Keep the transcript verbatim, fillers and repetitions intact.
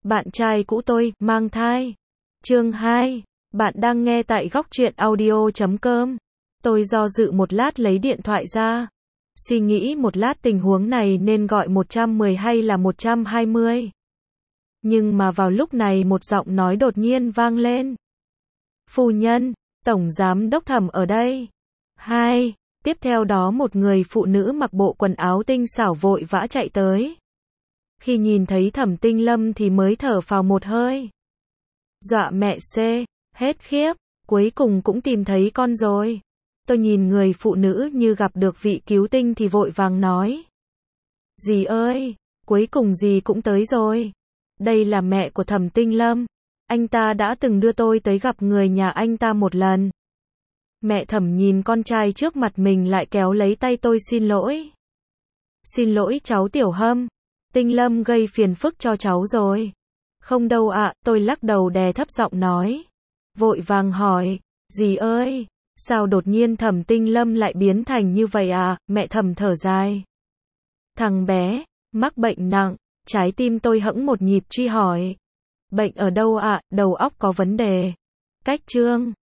Bạn trai cũ tôi, mang thai. Chương hai. Bạn đang nghe tại góc truyện audio chấm com. Tôi do dự một lát lấy điện thoại ra. Suy nghĩ một lát tình huống này nên gọi một trăm mười hay là một trăm hai mươi. Nhưng mà vào lúc này một giọng nói đột nhiên vang lên. Phu nhân, tổng giám đốc Thẩm ở đây. Hai. Tiếp theo đó một người phụ nữ mặc bộ quần áo tinh xảo vội vã chạy tới. Khi nhìn thấy Thẩm Tinh Lâm thì mới thở phào một hơi. Dọa mẹ xê, hết khiếp, cuối cùng cũng tìm thấy con rồi. Tôi nhìn người phụ nữ như gặp được vị cứu tinh thì vội vàng nói. Dì ơi, cuối cùng dì cũng tới rồi. Đây là mẹ của Thẩm Tinh Lâm. Anh ta đã từng đưa tôi tới gặp người nhà anh ta một lần. Mẹ Thẩm nhìn con trai trước mặt mình lại kéo lấy tay tôi xin lỗi. Xin lỗi cháu Tiểu Hâm. Tinh Lâm gây phiền phức cho cháu rồi. Không đâu ạ, tôi lắc đầu đè thấp giọng nói. Vội vàng hỏi, dì ơi, sao đột nhiên Thẩm Tinh Lâm lại biến thành như vậy à, mẹ Thẩm thở dài. Thằng bé, mắc bệnh nặng, trái tim tôi hẫng một nhịp truy hỏi. Bệnh ở đâu ạ, đầu óc có vấn đề. Cách chương.